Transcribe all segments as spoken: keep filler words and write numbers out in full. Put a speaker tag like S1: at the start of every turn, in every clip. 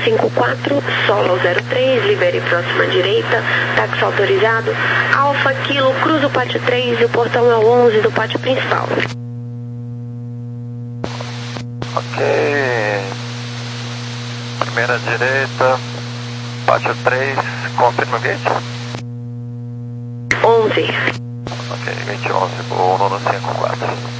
S1: cinco quatro, solo zero três, libere próxima direita, táxi autorizado, Alfa Kilo, cruza o pátio três e o portão é o onze do pátio principal.
S2: Ok, primeira direita, pátio três, confirma o gate?
S1: onze.
S2: Ok, gate onze, o nono cinco quatro.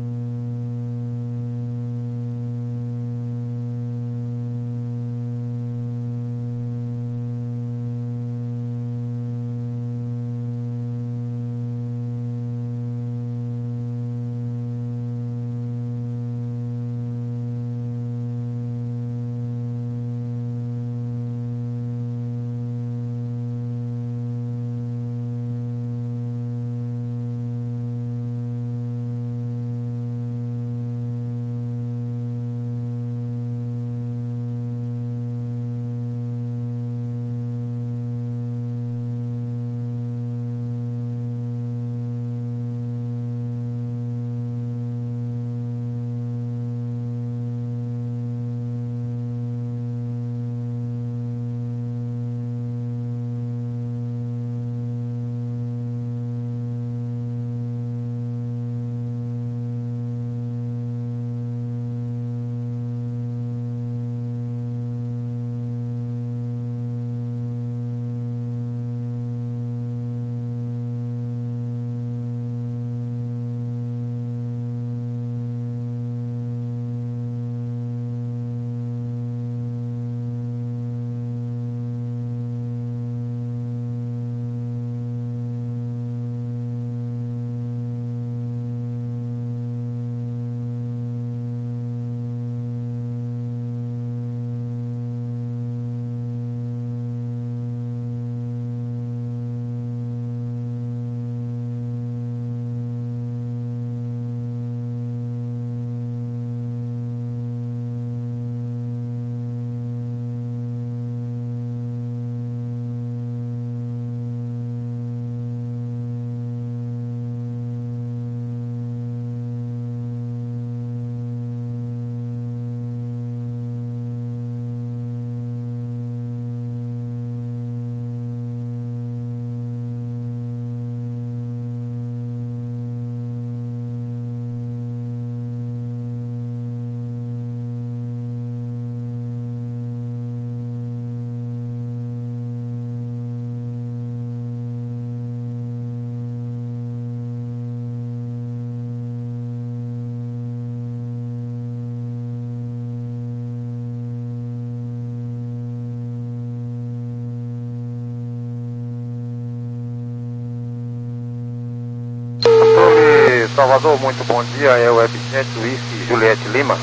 S2: Salvador, muito bom dia, é o Webjet Whisky Juliette Lima.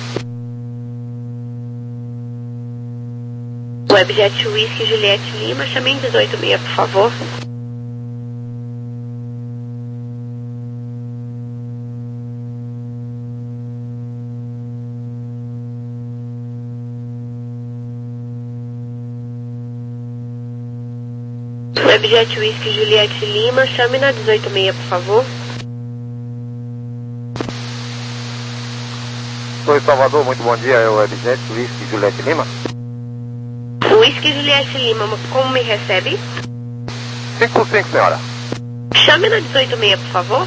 S1: Webjet Whisky Juliette Lima, chame em dezoito e meia, por favor. Webjet Whisky Juliette Lima, chame na dezoito e meia, por favor.
S2: Oi, Salvador, muito bom dia, é o Webjet Whisky Juliette Lima.
S1: Whisky Juliette Lima, como me recebe?
S2: cinco por cinco, senhora.
S1: Chame na dezoito e meia, por favor.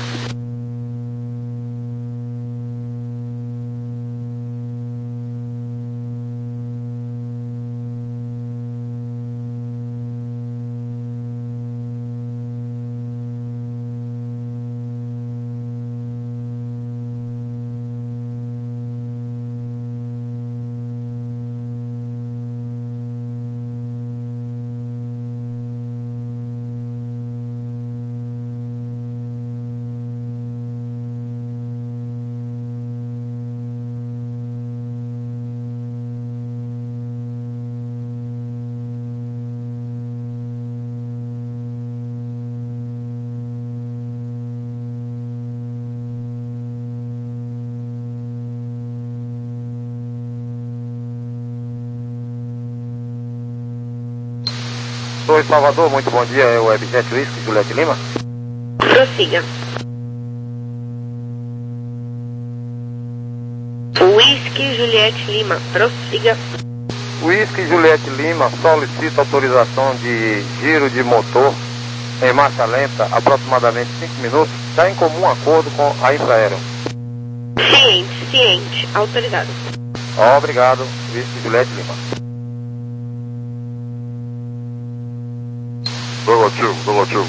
S2: Oi, Salvador, muito bom dia, é o Webjet Whisky Juliette Lima.
S1: Prossiga. Whisky Juliette Lima, prossiga.
S2: Whisky Juliette Lima solicita autorização de giro de motor em marcha lenta, aproximadamente cinco minutos. Está em comum acordo com a Infraero.
S1: Ciente, ciente. Autorizado.
S2: Obrigado, Whisky Juliette Lima.
S3: Negativo, negativo.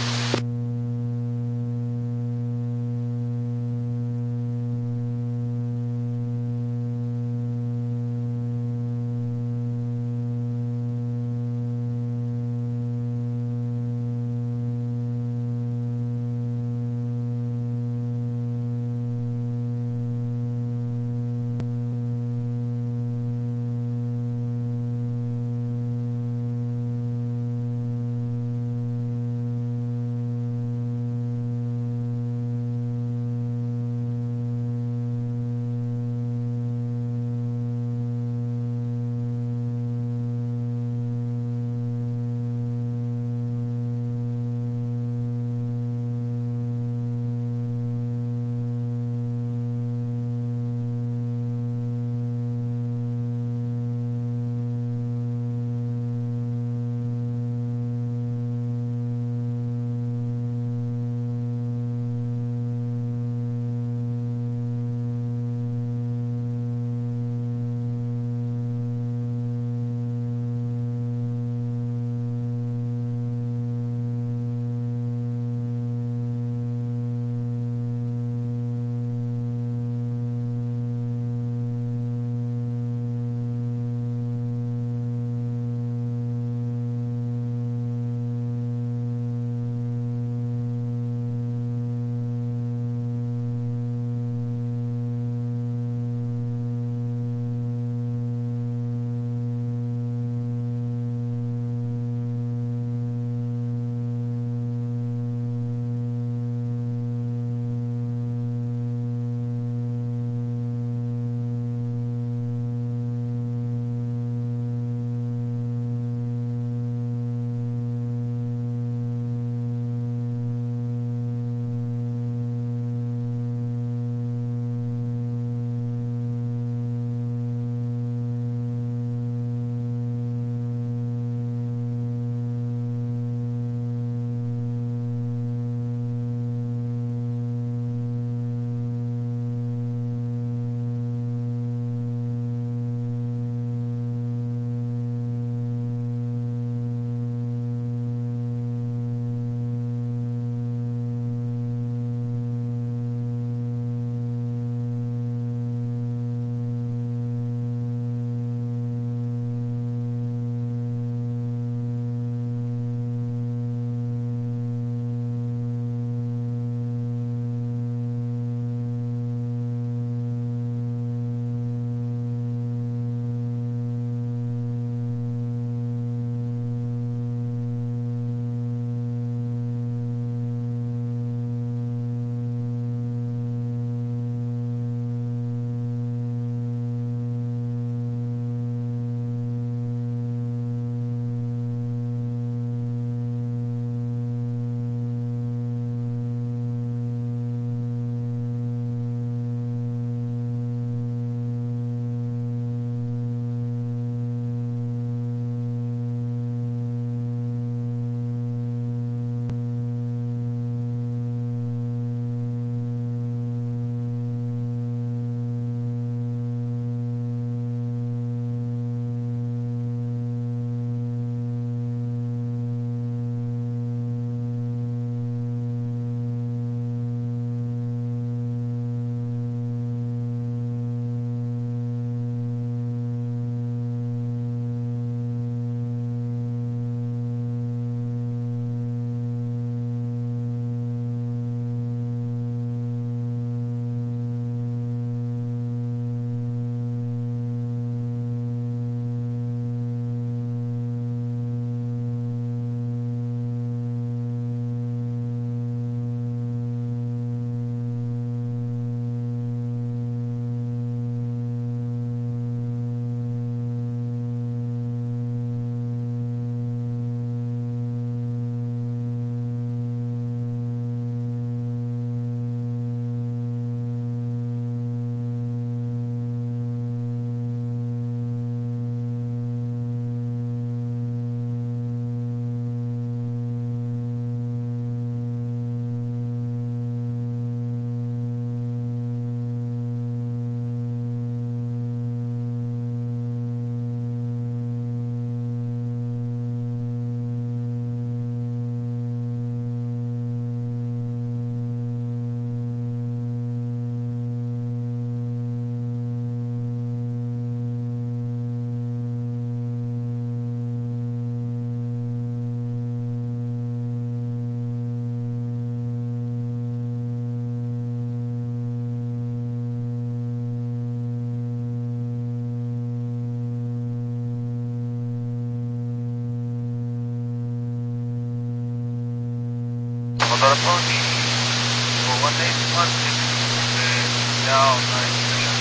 S2: Condor approach for one eight one six, down nine.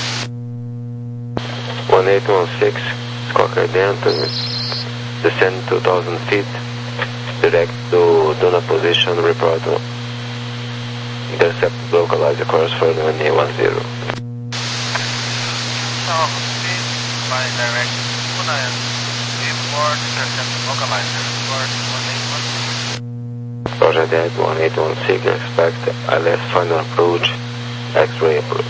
S3: one eight one six, Squawk Delta, descend two thousand feet, direct to Duna position, report intercept localize course for one eight one zero.
S2: South speed by direct Duna and report intercept localizer course one eight one zero.
S3: Roger that, one eight one six, expect I L S final approach, X-ray approach.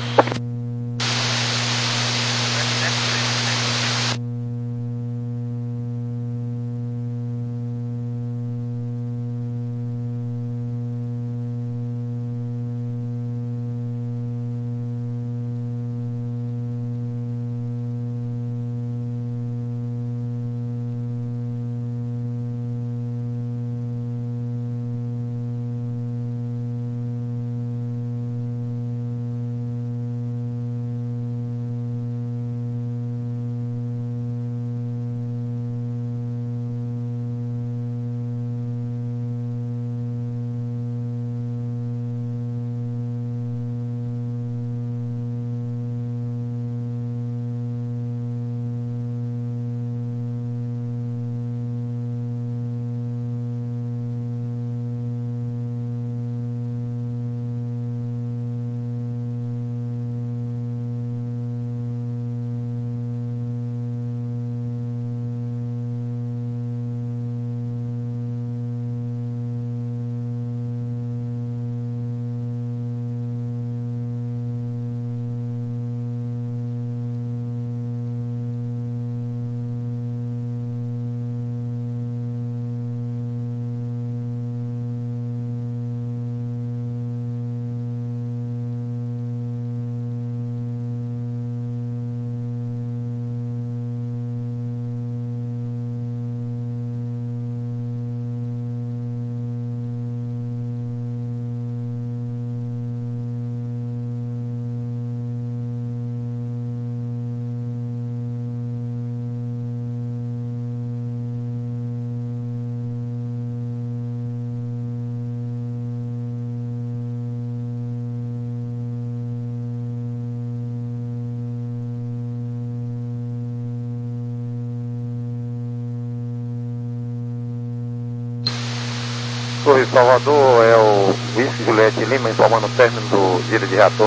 S2: Torre Salvador, é o Whisky Juliette Lima informando o término do giro de reator.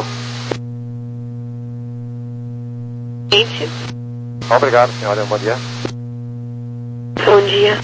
S1: Gente.
S2: Obrigado, senhora. Bom dia.
S1: Bom dia.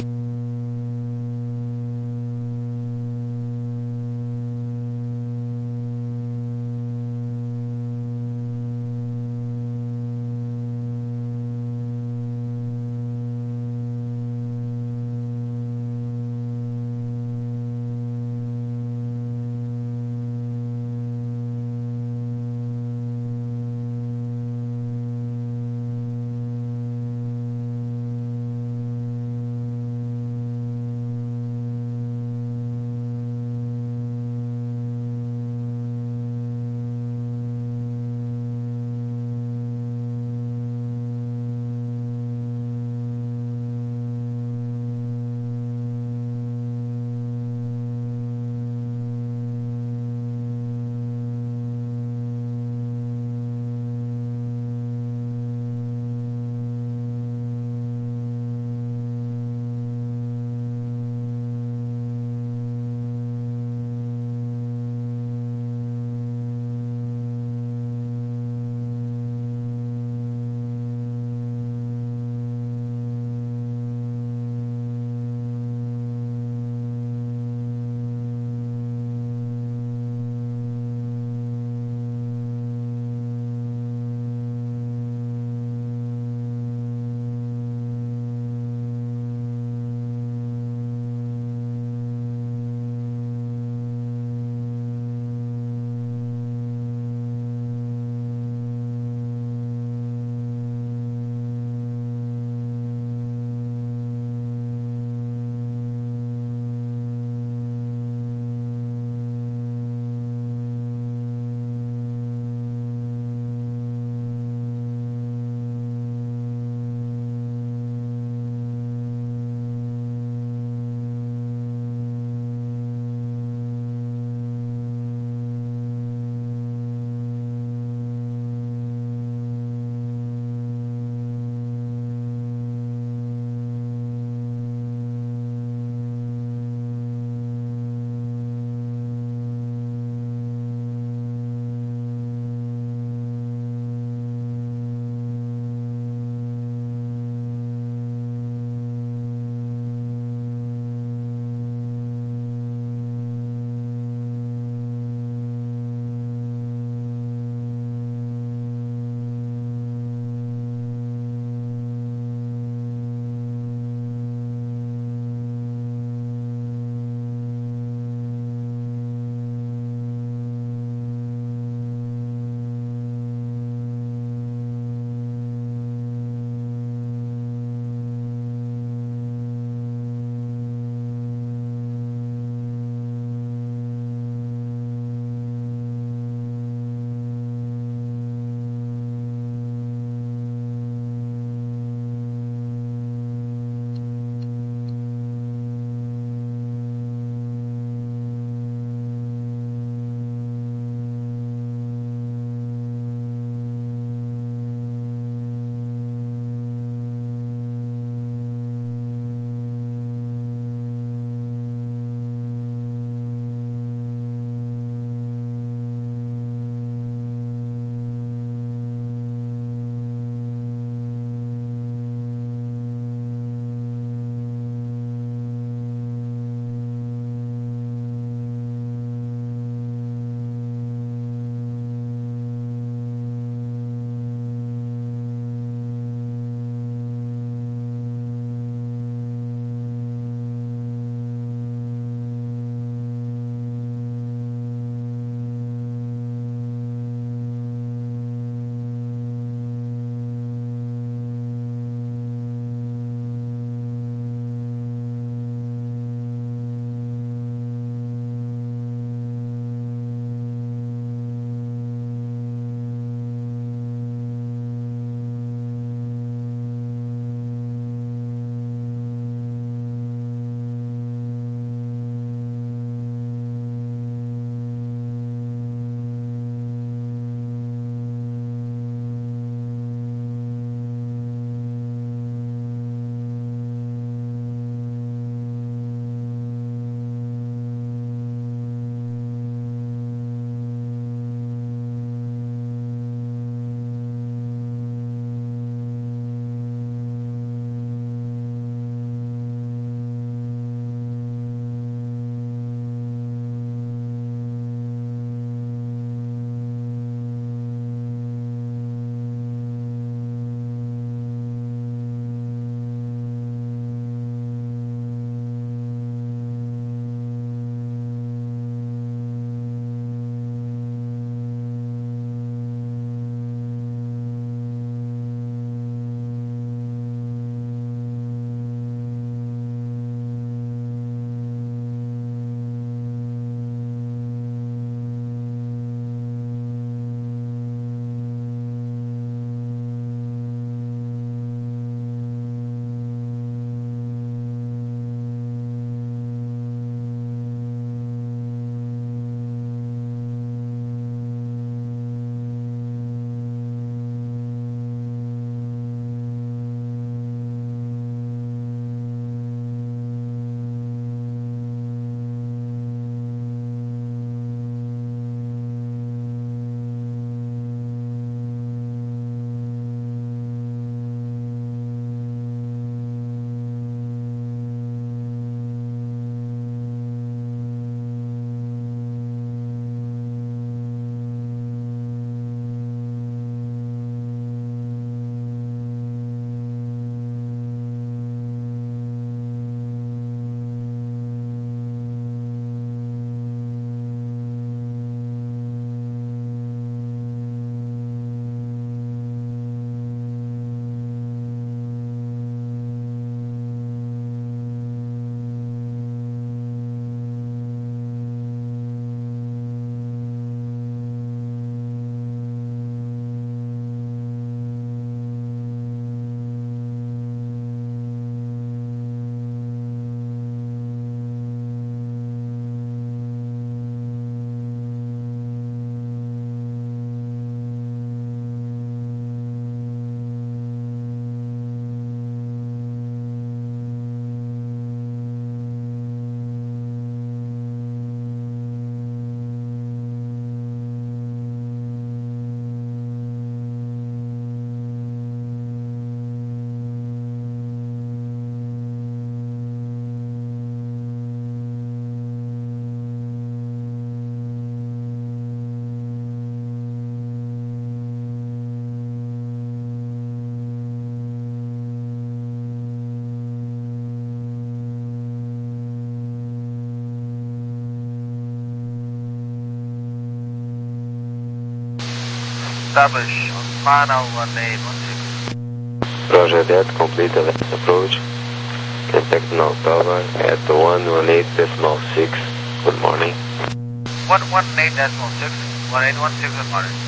S4: establish on final one eight one six.
S3: Roger that, complete the left approach. Contact now tower at one one eight decimal six. Good morning.
S4: one one eight decimal six. one eight one six, good morning.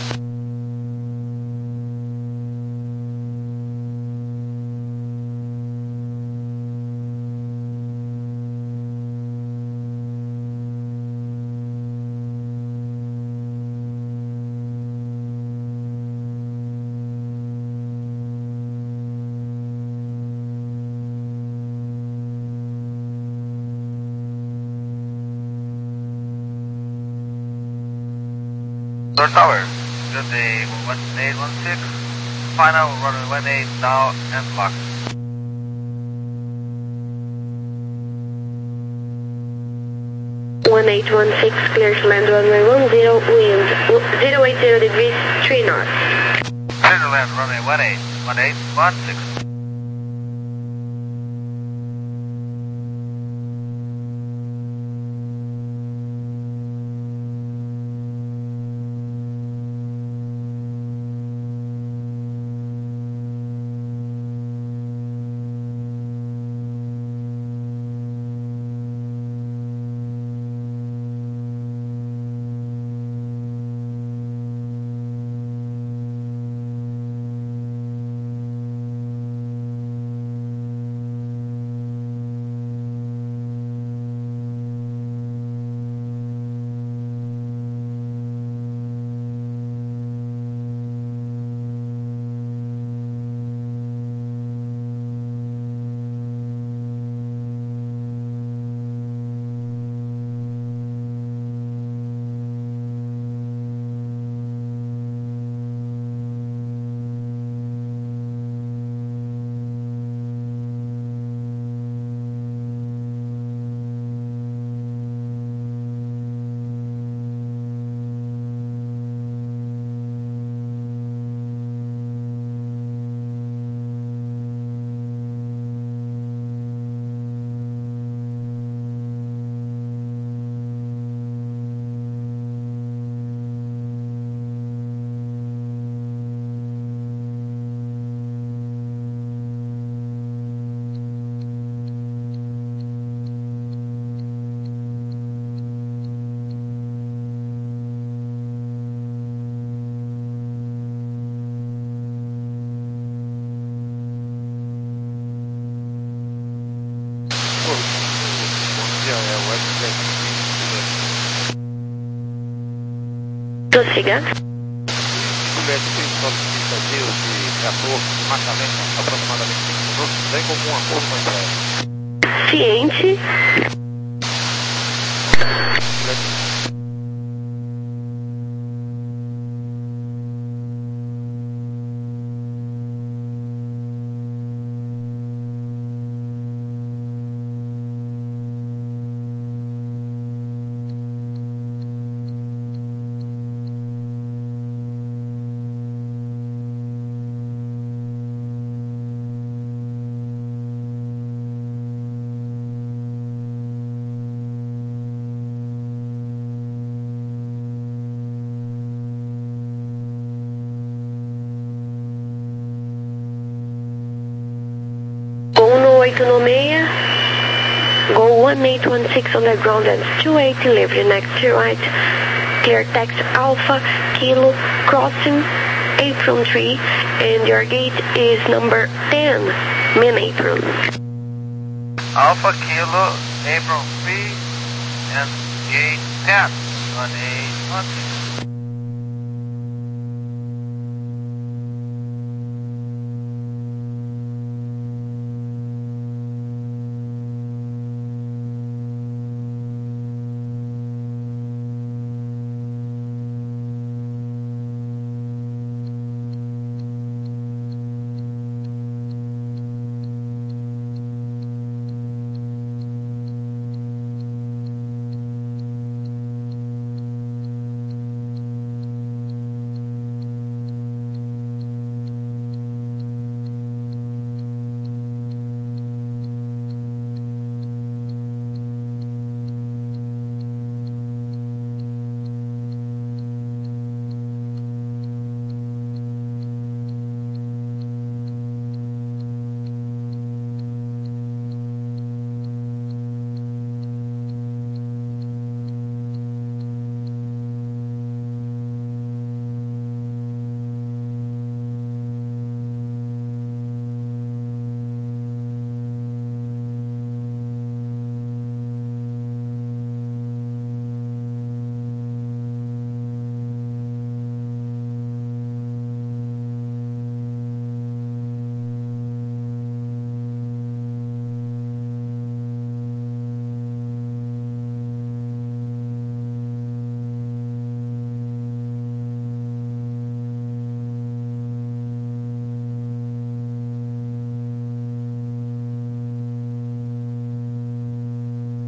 S4: Door tower, good day, one eight one six, final runway one eight now and lock.
S1: one eight one six, clear to land runway one zero, wind zero eight zero degrees, three knots.
S4: Clear to land runway one eight, one eight one six.
S1: Prossiga.
S2: Juliette solicita Giro de reator de marcha lenta, aproximadamente cinco minutos, bem como um acordo com a entrega.
S1: Ciente. oito nove seis, go one eight one six on the ground and two eighty delivery next to right, clear taxi Alpha, Kilo, crossing apron three, and your gate is number ten, main apron.
S4: Alpha, Kilo, apron three, and gate ten, one eight one six.